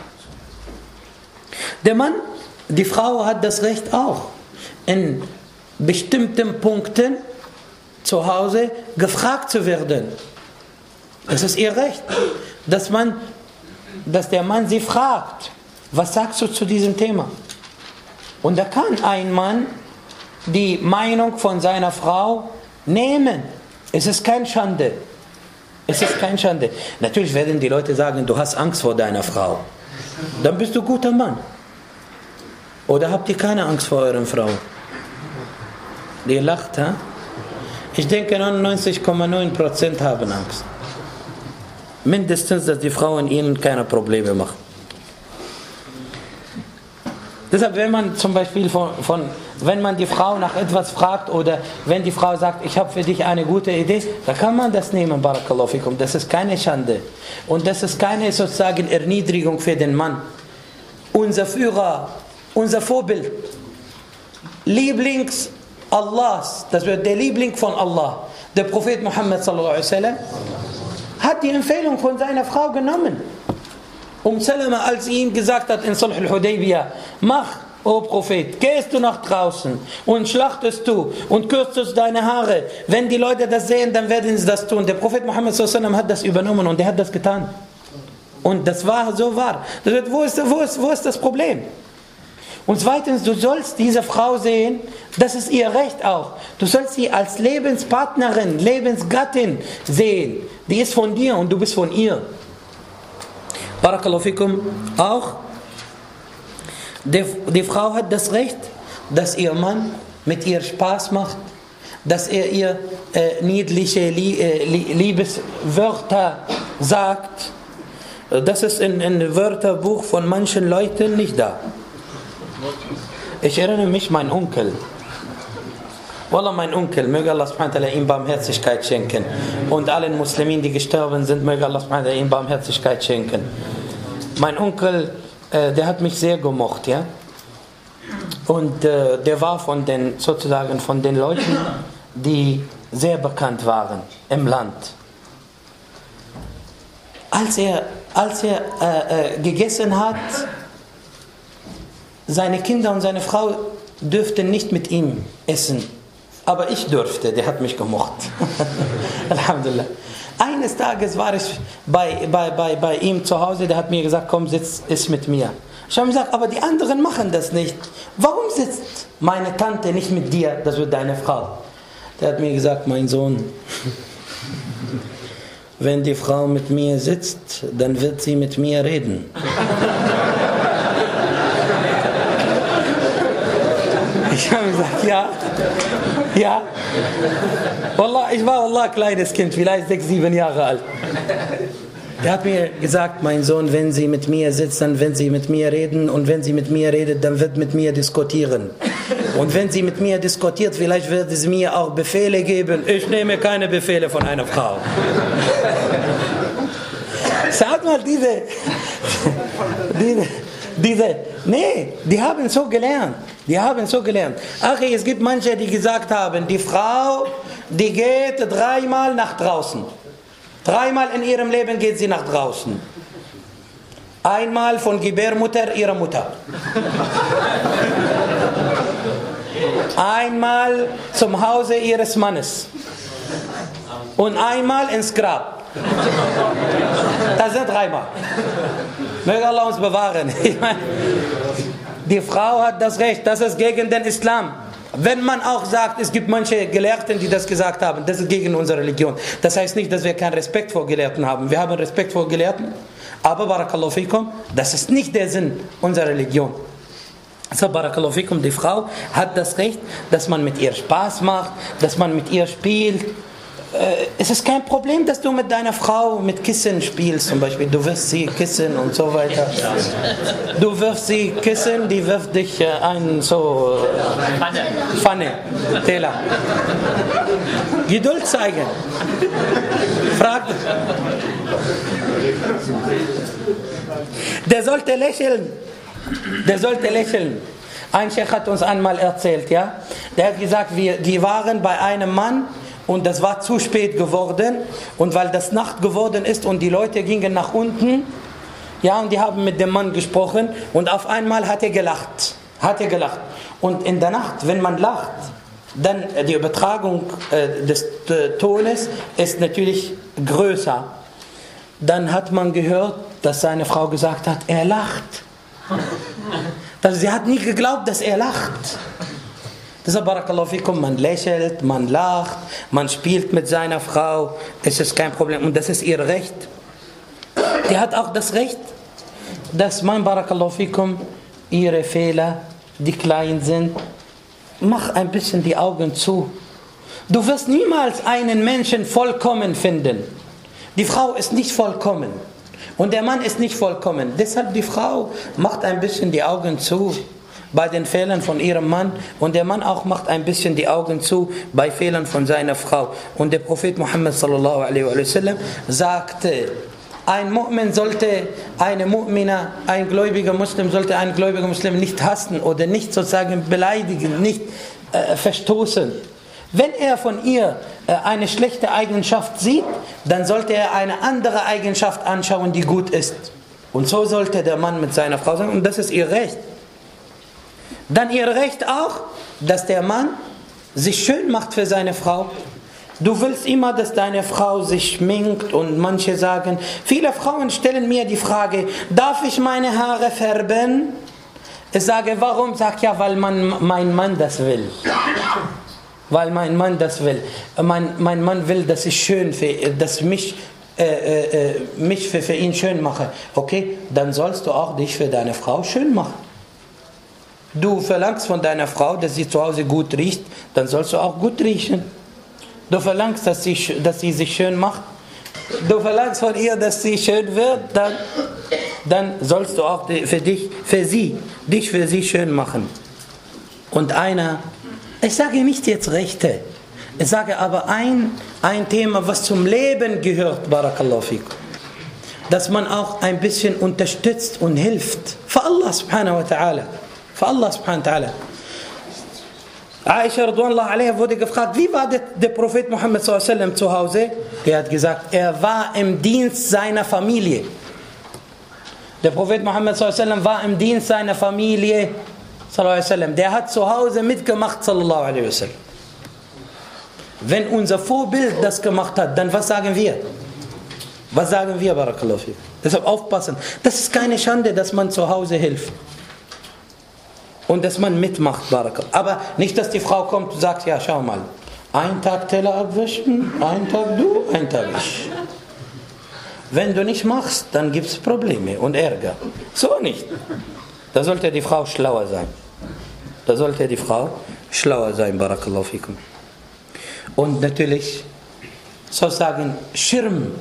Der Mann, die Frau hat das Recht auch, in bestimmten Punkten zu Hause gefragt zu werden. Es ist ihr Recht, dass der Mann sie fragt, was sagst du zu diesem Thema? Und da kann ein Mann die Meinung von seiner Frau nehmen. Es ist keine Schande. Es ist keine Schande. Natürlich werden die Leute sagen, du hast Angst vor deiner Frau. Dann bist du ein guter Mann. Oder habt ihr keine Angst vor euren Frauen? Ihr lacht, ha? Ich denke, 99,9% haben Angst. Mindestens, dass die Frauen ihnen keine Probleme machen. Deshalb, wenn man zum Beispiel wenn man die Frau nach etwas fragt oder wenn die Frau sagt, ich habe für dich eine gute Idee, dann kann man das nehmen, Barakallahu fikum. Das ist keine Schande. Und das ist keine sozusagen Erniedrigung für den Mann. Unser Führer, unser Vorbild, Lieblings Allahs, das wird der Liebling von Allah, der Prophet Muhammad sallallahu alaihi wasallam, hat die Empfehlung von seiner Frau genommen. Salama, als sie ihm gesagt hat in Sulh al-Hudaybiyah, mach, o Prophet, gehst du nach draußen und schlachtest du und kürzt deine Haare. Wenn die Leute das sehen, dann werden sie das tun. Der Prophet Muhammad sallallahu alaihi wasallam hat das übernommen und er hat das getan. Und das war so wahr. Das heißt, wo ist das Problem? Und zweitens, du sollst diese Frau sehen, das ist ihr Recht auch. Du sollst sie als Lebenspartnerin, Lebensgattin sehen. Die ist von dir und du bist von ihr. Barakallahu fikum. Auch die Frau hat das Recht, dass ihr Mann mit ihr Spaß macht, dass er ihr niedliche Liebeswörter sagt. Das ist in Wörterbuch von manchen Leuten nicht da. Ich erinnere mich, mein Onkel. Wallah, mein Onkel, möge Allah subhanahu wa ta'ala ihm Barmherzigkeit schenken. Und allen Muslimen, die gestorben sind, möge Allah subhanahu wa ta'ala ihm Barmherzigkeit schenken. Mein Onkel, der hat mich sehr gemocht, ja. Und der war von den Leuten, die sehr bekannt waren im Land. Als er gegessen hat, seine Kinder und seine Frau dürften nicht mit ihm essen. Aber ich durfte, der hat mich gemocht. Alhamdulillah. Eines Tages war ich bei ihm zu Hause, der hat mir gesagt, komm, iss mit mir. Ich habe gesagt, aber die anderen machen das nicht. Warum sitzt meine Tante nicht mit dir, das wird deine Frau? Der hat mir gesagt, mein Sohn, wenn die Frau mit mir sitzt, dann wird sie mit mir reden. Ich habe gesagt, ja. Wallah, ich war ein kleines Kind, vielleicht 6, 7 Jahre alt. Der hat mir gesagt, mein Sohn, wenn sie mit mir sitzt, dann wird sie mit mir reden. Und wenn sie mit mir redet, dann wird mit mir diskutieren. Und wenn sie mit mir diskutiert, vielleicht wird sie mir auch Befehle geben. Ich nehme keine Befehle von einer Frau. Sag mal, die haben so gelernt. Ach, es gibt manche, die gesagt haben, die Frau, die geht 3-mal nach draußen. 3-mal in ihrem Leben geht sie nach draußen. Einmal von Gebärmutter ihrer Mutter. Einmal zum Hause ihres Mannes. Und einmal ins Grab. Das sind 3-mal. Möge Allah uns bewahren. Die Frau hat das Recht, das ist gegen den Islam. Wenn man auch sagt, es gibt manche Gelehrten, die das gesagt haben, das ist gegen unsere Religion. Das heißt nicht, dass wir keinen Respekt vor Gelehrten haben. Wir haben Respekt vor Gelehrten, aber Barakallahu fikum, das ist nicht der Sinn unserer Religion. So, Barakallahu fikum, die Frau hat das Recht, dass man mit ihr Spaß macht, dass man mit ihr spielt. Es ist kein Problem, dass du mit deiner Frau mit Kissen spielst, zum Beispiel. Du wirfst sie Kissen und so weiter. Du wirfst sie Kissen, die wirft dich ein so Pfanne, Teller. Geduld zeigen. Frag. Der sollte lächeln. Ein Sheikh hat uns einmal erzählt, ja. Der hat gesagt, die waren bei einem Mann. Und das war zu spät geworden. Und weil das Nacht geworden ist und die Leute gingen nach unten, ja, und die haben mit dem Mann gesprochen. Und auf einmal hat er gelacht. Und in der Nacht, wenn man lacht, dann die Übertragung des Tones ist natürlich größer. Dann hat man gehört, dass seine Frau gesagt hat, er lacht. Also sie hat nie geglaubt, dass er lacht. Deshalb, Barakallahu fikum, man lächelt, man lacht, man spielt mit seiner Frau, es ist kein Problem und das ist ihr Recht. Die hat auch das Recht, dass man, Barakallahu fikum, ihre Fehler, die klein sind, mach ein bisschen die Augen zu. Du wirst niemals einen Menschen vollkommen finden. Die Frau ist nicht vollkommen und der Mann ist nicht vollkommen. Deshalb die Frau macht ein bisschen die Augen zu bei den Fehlern von ihrem Mann und der Mann auch macht ein bisschen die Augen zu bei Fehlern von seiner Frau. Und der Prophet Muhammad sallallahu alaihi wasallam sagte, ein Mu'min sollte ein gläubiger Muslim sollte einen gläubigen Muslim nicht hassen oder nicht sozusagen beleidigen, nicht verstoßen. Wenn er von ihr eine schlechte Eigenschaft sieht, dann sollte er eine andere Eigenschaft anschauen, die gut ist. Und so sollte der Mann mit seiner Frau sein und das ist ihr Recht. Dann ihr Recht auch, dass der Mann sich schön macht für seine Frau. Du willst immer, dass deine Frau sich schminkt und manche sagen, viele Frauen stellen mir die Frage, darf ich meine Haare färben? Ich sage, warum? Sagt ja, weil mein Mann das will. Weil mein Mann das will. Mein Mann will, dass ich schön, dass mich für ihn schön mache. Okay, dann sollst du auch dich für deine Frau schön machen. Du verlangst von deiner Frau, dass sie zu Hause gut riecht, dann sollst du auch gut riechen. Du verlangst, dass sie sich schön macht. Du verlangst von ihr, dass sie schön wird, dann sollst du auch dich für sie schön machen. Und ich sage nicht jetzt Rechte, ich sage aber ein Thema, was zum Leben gehört, Barakallahu fikum, dass man auch ein bisschen unterstützt und hilft. Für Allah subhanahu wa ta'ala. Für Allah subhanahu wa ta'ala. Aisha radhiyallahu anha wurde gefragt, wie war der Prophet Muhammad sallallahu alaihi wasallam zu Hause? Der hat gesagt, er war im Dienst seiner Familie. Der Prophet Muhammad sallallahu alaihi wasallam war im Dienst seiner Familie. Sallallahu alaihi wasallam. Der hat zu Hause mitgemacht. Sallallahu alaihi wasallam. Wenn unser Vorbild das gemacht hat, dann was sagen wir? Was sagen wir, Barakallahu fikum? Deshalb aufpassen. Das ist keine Schande, dass man zu Hause hilft. Und dass man mitmacht, Barakallahu. Aber nicht, dass die Frau kommt und sagt, ja, schau mal, ein Tag Teller abwischen, ein Tag du, ein Tag ich. Wenn du nicht machst, dann gibt es Probleme und Ärger. So nicht. Da sollte die Frau schlauer sein. Barakallahu fikum. Und natürlich, sozusagen, Schirm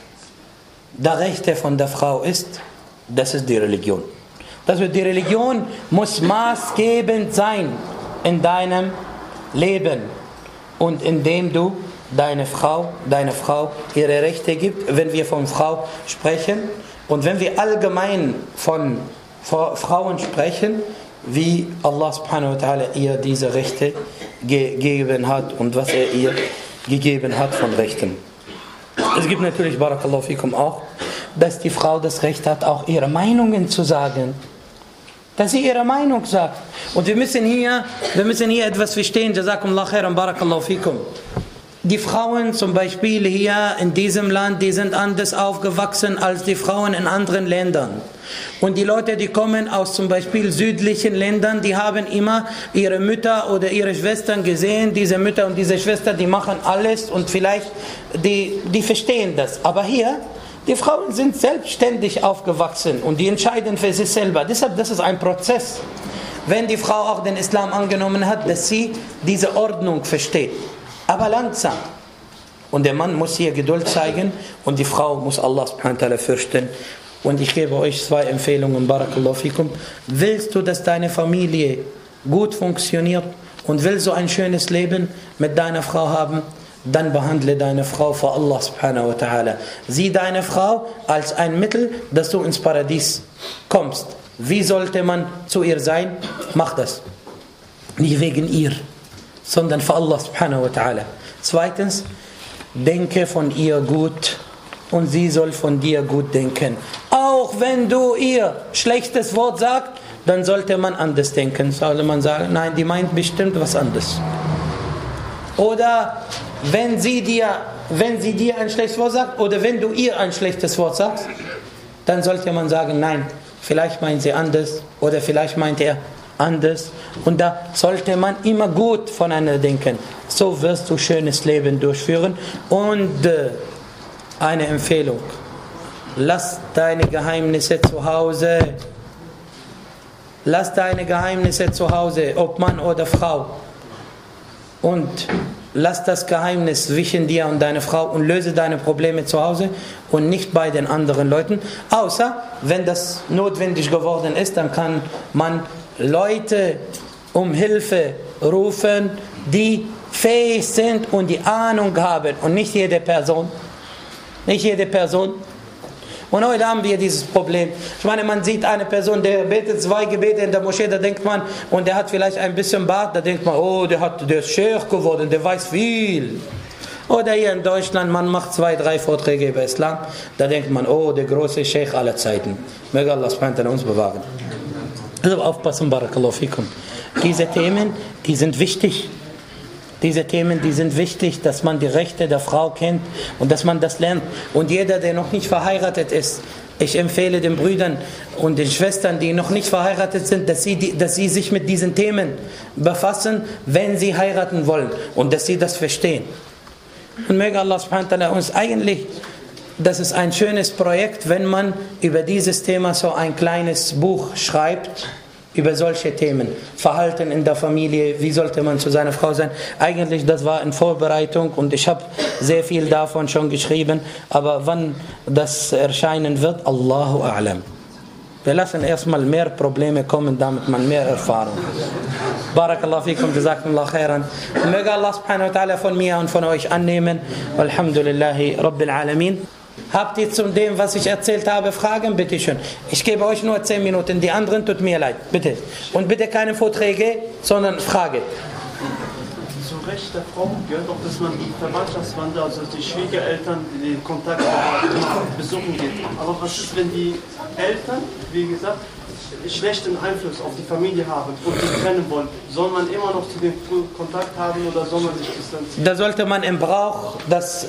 der Rechte von der Frau ist, das ist die Religion. Die Religion muss maßgebend sein in deinem Leben und indem du deiner Frau ihre Rechte gibst, wenn wir von Frau sprechen und wenn wir allgemein von Frauen sprechen, wie Allah subhanahu wa ta'ala ihr diese Rechte gegeben hat und was er ihr gegeben hat von Rechten. Es gibt natürlich, Barakallahu fikum, auch, dass die Frau das Recht hat, auch ihre Meinungen zu sagen. Dass sie ihre Meinung sagt. Und wir müssen hier etwas verstehen. Jazakumullah khairan, Barakallahu fikum. Die Frauen zum Beispiel hier in diesem Land, die sind anders aufgewachsen als die Frauen in anderen Ländern. Und die Leute, die kommen aus zum Beispiel südlichen Ländern, die haben immer ihre Mütter oder ihre Schwestern gesehen. Diese Mütter und diese Schwestern, die machen alles und vielleicht, die verstehen das. Aber hier, die Frauen sind selbstständig aufgewachsen und die entscheiden für sich selber. Deshalb, das ist ein Prozess. Wenn die Frau auch den Islam angenommen hat, dass sie diese Ordnung versteht. Aber langsam. Und der Mann muss hier Geduld zeigen und die Frau muss Allah subhanahu wa ta'ala fürchten. Und ich gebe euch 2 Empfehlungen, Barakallahu fikum. Willst du, dass deine Familie gut funktioniert und willst du ein schönes Leben mit deiner Frau haben, dann behandle deine Frau vor Allah subhanahu wa ta'ala. Sieh deine Frau als ein Mittel, dass du ins Paradies kommst. Wie sollte man zu ihr sein? Mach das. Nicht wegen ihr, sondern für Allah subhanahu wa ta'ala. Zweitens, denke von ihr gut und sie soll von dir gut denken. Auch wenn du ihr schlechtes Wort sagst, dann sollte man anders denken. Sollte man sagen, nein, die meint bestimmt was anderes. Oder wenn sie dir ein schlechtes Wort sagt oder wenn du ihr ein schlechtes Wort sagst, dann sollte man sagen, nein, vielleicht meint sie anders oder vielleicht meint er anders. Und da sollte man immer gut voneinander denken. So wirst du schönes Leben durchführen. Und eine Empfehlung: Lass deine Geheimnisse zu Hause. Lass deine Geheimnisse zu Hause, ob Mann oder Frau. Und lass das Geheimnis zwischen dir und deiner Frau und löse deine Probleme zu Hause und nicht bei den anderen Leuten. Außer, wenn das notwendig geworden ist, dann kann man Leute um Hilfe rufen, die fähig sind und die Ahnung haben und nicht jede Person. Nicht jede Person. Und heute haben wir dieses Problem. Ich meine, man sieht eine Person, der betet 2 Gebete in der Moschee, da denkt man, und der hat vielleicht ein bisschen Bart, da denkt man, oh, der ist Sheikh geworden, der weiß viel. Oder hier in Deutschland, man macht 2, 3 Vorträge über Islam, da denkt man, oh, der große Sheikh aller Zeiten. Möge Allah subhanahu wa ta'ala uns bewahren. Also aufpassen, Barakallahu fikum. Diese Themen, die sind wichtig. Diese Themen, die sind wichtig, dass man die Rechte der Frau kennt und dass man das lernt. Und jeder, der noch nicht verheiratet ist, ich empfehle den Brüdern und den Schwestern, die noch nicht verheiratet sind, dass sie sich mit diesen Themen befassen, wenn sie heiraten wollen und dass sie das verstehen. Und möge Allah subhanahu wa ta'ala uns eigentlich, das ist ein schönes Projekt, wenn man über dieses Thema so ein kleines Buch schreibt, über solche Themen. Verhalten in der Familie, wie sollte man zu seiner Frau sein. Eigentlich, das war in Vorbereitung und ich habe sehr viel davon schon geschrieben, aber wann das erscheinen wird, Allahu A'lam. Wir lassen erstmal mehr Probleme kommen, damit man mehr Erfahrung hat. Barakallahu fikum, jazakumullahu khairan. Möge Allah subhanahu wa ta'ala von mir und von euch annehmen. Walhamdulillahi Rabbil Alamin. Habt ihr zu dem, was ich erzählt habe, Fragen? Bitte schön. Ich gebe euch nur 10 Minuten, die anderen tut mir leid. Bitte. Und bitte keine Vorträge, sondern Frage. Zum Recht der Frau gehört auch, dass man die Verwandtschaftsbande, also die Schwiegereltern, den Kontakt besuchen geht. Aber was ist, wenn die Eltern, wie gesagt, schlechten Einfluss auf die Familie haben und sich trennen wollen? Soll man immer noch zu dem Kontakt haben oder soll man sich distanzieren? Da sollte man im Brauch,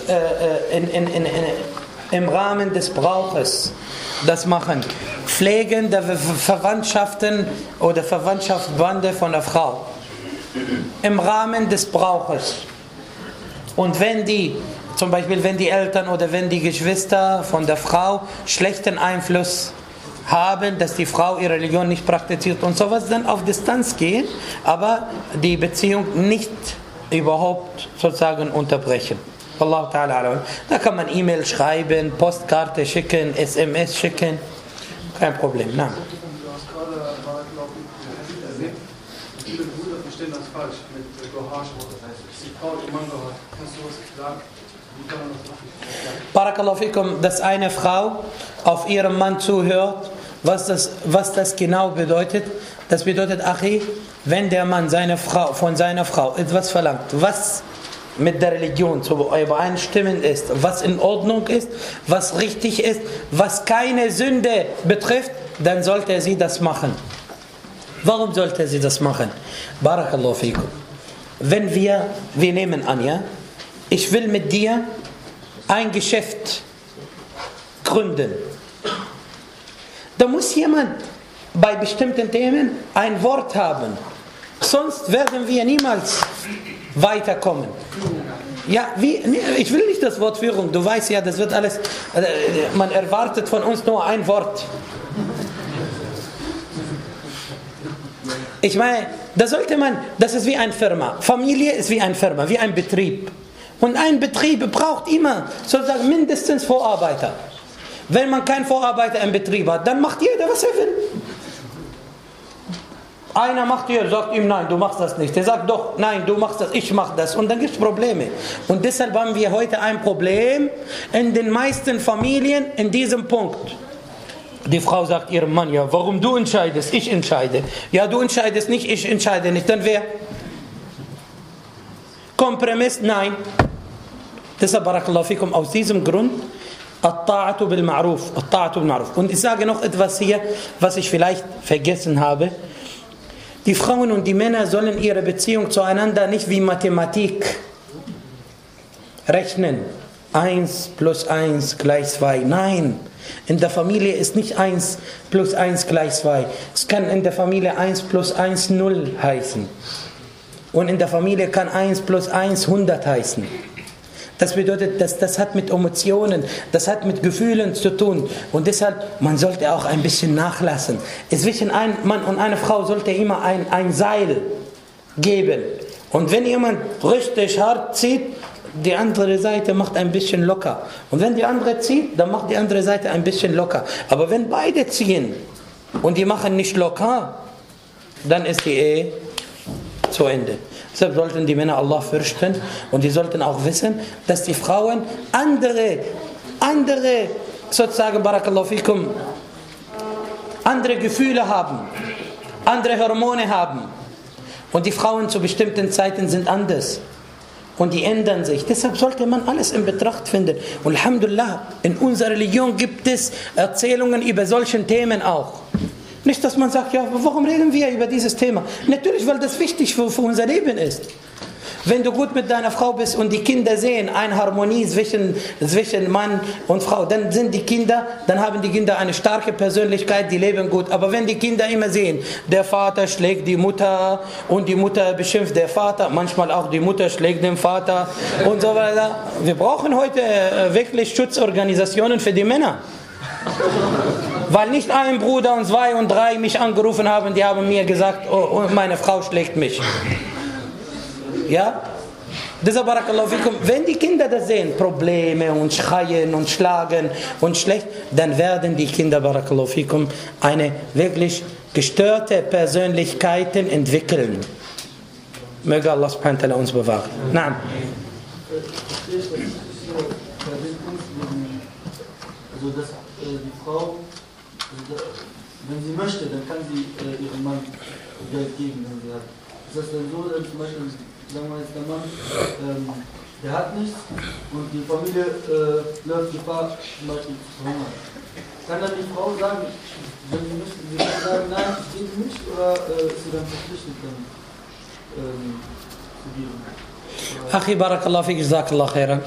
im Rahmen des Brauches das machen. Pflegen der Verwandtschaften oder Verwandtschaftsbande von der Frau. Im Rahmen des Brauches. Und wenn zum Beispiel wenn die Eltern oder wenn die Geschwister von der Frau schlechten Einfluss haben, dass die Frau ihre Religion nicht praktiziert und sowas, dann auf Distanz gehen, aber die Beziehung nicht überhaupt sozusagen unterbrechen. Allah ta'ala. Da kann man E-Mail schreiben, Postkarte schicken, SMS schicken, kein Problem. Na. Du hast gerade erwähnt, viele Brüder verstehen das falsch mit Gohage, das heißt, die Frau im Mann gehört. Kannst du was sagen? Wie kann man das machen? Barakallahu fikum, dass eine Frau auf ihrem Mann zuhört, was das genau bedeutet. Das bedeutet, Achi, wenn der Mann von seiner Frau etwas verlangt, was mit der Religion zu übereinstimmen ist, was in Ordnung ist, was richtig ist, was keine Sünde betrifft, dann sollte sie das machen. Warum sollte sie das machen? Barakallahu fikum. Wenn wir nehmen an, ja, ich will mit dir ein Geschäft gründen. Da muss jemand bei bestimmten Themen ein Wort haben. Sonst werden wir niemals weiterkommen. Ja, ich will nicht das Wort Führung. Du weißt ja, das wird alles, man erwartet von uns nur ein Wort. Ich meine, das ist wie eine Firma. Familie ist wie eine Firma, wie ein Betrieb. Und ein Betrieb braucht immer sozusagen mindestens Vorarbeiter. Wenn man keinen Vorarbeiter im Betrieb hat, dann macht jeder, was er will. Einer macht hier, sagt ihm, nein, du machst das nicht. Der sagt doch, nein, du machst das, ich mach das. Und dann gibt es Probleme. Und deshalb haben wir heute ein Problem in den meisten Familien in diesem Punkt. Die Frau sagt ihrem Mann, ja, warum du entscheidest? Ich entscheide. Ja, du entscheidest nicht, ich entscheide nicht. Dann wer? Kompromiss? Nein. Deshalb, barakallahu fikum, aus diesem Grund, At-Ta'atu bil Ma'ruf. Und ich sage noch etwas hier, was ich vielleicht vergessen habe. Die Frauen und die Männer sollen ihre Beziehung zueinander nicht wie Mathematik rechnen. 1 plus 1 gleich 2. Nein, in der Familie ist nicht 1 plus 1 gleich 2. Es kann in der Familie 1 plus 1 0 heißen. Und in der Familie kann 1 plus 1 100 heißen. Das bedeutet, das hat mit Emotionen, das hat mit Gefühlen zu tun. Und deshalb, man sollte auch ein bisschen nachlassen. Zwischen einem Mann und einer Frau sollte immer ein Seil geben. Und wenn jemand richtig hart zieht, die andere Seite macht ein bisschen locker. Und wenn die andere zieht, dann macht die andere Seite ein bisschen locker. Aber wenn beide ziehen und die machen nicht locker, dann ist die Ehe zu Ende. Deshalb sollten die Männer Allah fürchten und die sollten auch wissen, dass die Frauen andere sozusagen, barakallahu fikum, andere Gefühle haben, andere Hormone haben. Und die Frauen zu bestimmten Zeiten sind anders. Und die ändern sich. Deshalb sollte man alles in Betracht finden. Und Alhamdulillah, in unserer Religion gibt es Erzählungen über solche Themen auch. Nicht, dass man sagt, ja, warum reden wir über dieses Thema? Natürlich, weil das wichtig für unser Leben ist. Wenn du gut mit deiner Frau bist und die Kinder sehen eine Harmonie zwischen Mann und Frau, dann haben die Kinder eine starke Persönlichkeit, die leben gut. Aber wenn die Kinder immer sehen, der Vater schlägt die Mutter und die Mutter beschimpft der Vater, manchmal auch die Mutter schlägt den Vater und so weiter. Wir brauchen heute wirklich Schutzorganisationen für die Männer. Weil nicht ein Bruder und 2 und 3 mich angerufen haben, die haben mir gesagt, oh, meine Frau schlägt mich. Ja? Deshalb, barakallahu fikum, wenn die Kinder das sehen, Probleme und schreien und schlagen und schlecht, dann werden die Kinder, barakallahu fikum, eine wirklich gestörte Persönlichkeiten entwickeln. Möge Allah subhanahu wa ta'ala uns bewahren. Naam. Also dass die Frau, wenn sie möchte, dann kann sie ihrem Mann Geld geben, wenn sie hat. Ist das dann so, dass zum Beispiel, sagen wir jetzt, der Mann, der hat nichts und die Familie läuft Gefahr, zum Beispiel zu verhungern. Kann dann die Frau sagen, wenn sie möchte, sie kann sagen, nein, ich gebe nicht, oder ist sie dann verpflichtet, dann zu geben? Achi, barakallahu fik, jazakallah khairan.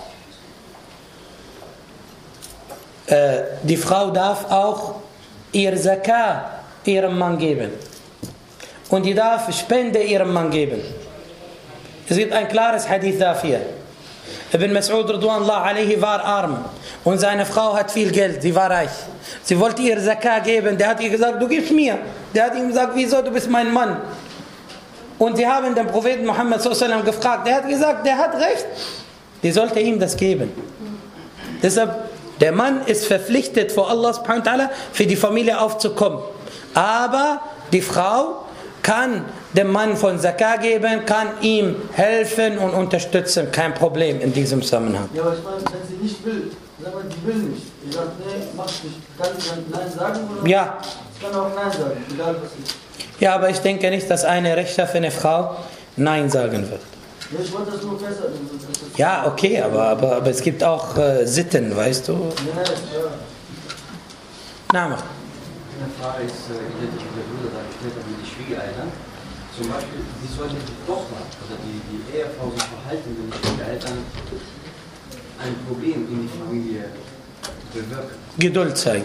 Die Frau darf auch ihr Zakah ihrem Mann geben. Und die darf Spende ihrem Mann geben. Es gibt ein klares Hadith dafür. Ibn Mas'ud radhiyallahu anhu war arm. Und seine Frau hat viel Geld, sie war reich. Sie wollte ihr Zakah geben. Der hat ihr gesagt, du gibst mir. Der hat ihm gesagt, wieso, du bist mein Mann. Und sie haben den Propheten Muhammad sallallahu alaihi wasallam gefragt. Der hat gesagt, der hat recht. Die sollte ihm das geben. Deshalb, der Mann ist verpflichtet vor Allah subhanahu wa ta'ala für die Familie aufzukommen. Aber die Frau kann dem Mann von Zakah geben, kann ihm helfen und unterstützen. Kein Problem in diesem Zusammenhang. Ja, aber ich meine, wenn sie nicht will, sag mal, die will nicht. Die sagt, nee, mach nicht. Kann sie dann Nein sagen? Oder? Ja. Sie kann auch Nein sagen, egal was ist. Ja, aber ich denke nicht, dass eine rechtschaffene Frau Nein sagen wird. Ja, ich wollte das nur festhalten. Ja, okay, aber es gibt auch Sitten, weißt du? Ja, ja. Name. Eine Frage ist identisch mit der Bruder dargestellt, wie die Schwiegereltern. Zum Beispiel, wie soll die Tochter oder die Ehefrau sich verhalten, wenn die Schwiegereltern ein Problem in die Familie bewirken? Geduld zeigen.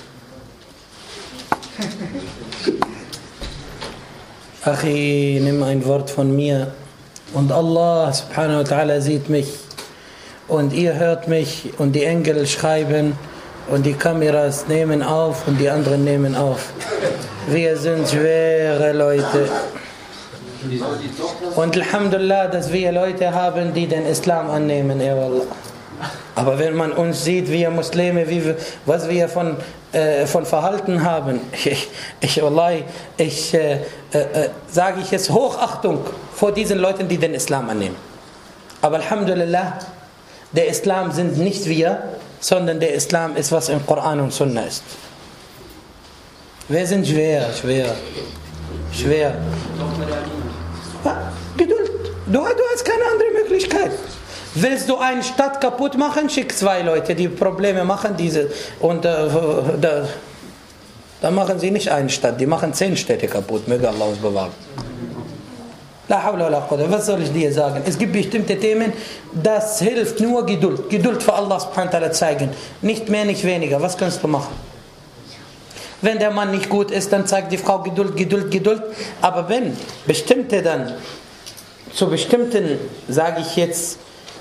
Achi, nimm ein Wort von mir. Und Allah subhanahu wa ta'ala sieht mich. Und ihr hört mich. Und die Engel schreiben. Und die Kameras nehmen auf. Und die anderen nehmen auf. Wir sind schwere Leute. Und Alhamdulillah, dass wir Leute haben, die den Islam annehmen. Ja, Wallah. Aber wenn man uns sieht, wir Muslime, was wir von Verhalten haben, sage ich jetzt Hochachtung vor diesen Leuten, die den Islam annehmen. Aber Alhamdulillah, der Islam sind nicht wir, sondern der Islam ist, was im Koran und Sunna ist. Wir sind schwer. Geduld. Du hast keine andere Möglichkeit. Willst du eine Stadt kaputt machen, schick 2 Leute, die Probleme machen, und da machen sie nicht eine Stadt, die machen 10 Städte kaputt, möge Allah uns bewahren. La hawla wa la quwwata. Was soll ich dir sagen? Es gibt bestimmte Themen, das hilft nur Geduld. Geduld für Allah subhanahu wa ta'ala zeigen. Nicht mehr, nicht weniger. Was kannst du machen? Wenn der Mann nicht gut ist, dann zeigt die Frau Geduld. Aber wenn bestimmte dann zu bestimmten, sage ich jetzt,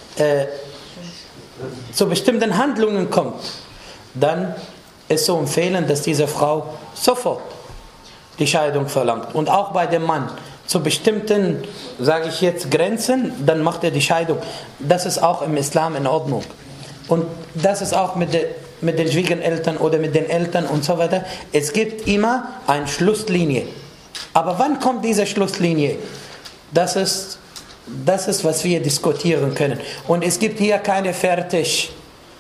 zu bestimmten Handlungen kommt, dann ist so empfehlen, dass diese Frau sofort die Scheidung verlangt. Und auch bei dem Mann zu bestimmten, sage ich jetzt, Grenzen, dann macht er die Scheidung. Das ist auch im Islam in Ordnung. Und das ist auch mit den Schwiegereltern oder mit den Eltern und so weiter. Es gibt immer eine Schlusslinie. Aber wann kommt diese Schlusslinie? Das ist, was wir diskutieren können. Und es gibt hier keine fertig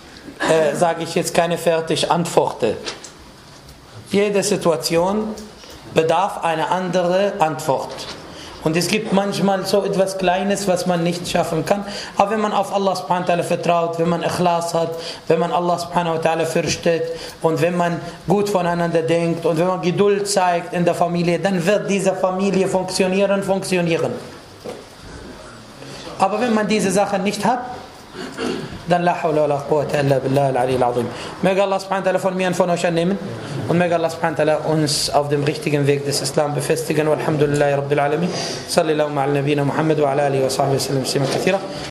Antworten. Jede Situation bedarf einer anderen Antwort. Und es gibt manchmal so etwas Kleines, was man nicht schaffen kann. Aber wenn man auf Allah subhanahu wa ta'ala vertraut, wenn man Ikhlas hat, wenn man Allah subhanahu wa ta'ala fürchtet und wenn man gut voneinander denkt und wenn man Geduld zeigt in der Familie, dann wird diese Familie funktionieren. Aber wenn man diese Sachen nicht hat, dann la hawla wa la quwwata illa billah al-ali al-azim. Möge Allah subhanahu wa ta'ala von mir und von euch annehmen und möge Allah subhanahu wa ta'ala uns auf dem richtigen Weg des Islam befestigen. Walhamdulillahi rabbil alamin. Sallallahu ala nabiyyina Muhammad wa ala alihi wa sahbihi wa sallam kathira.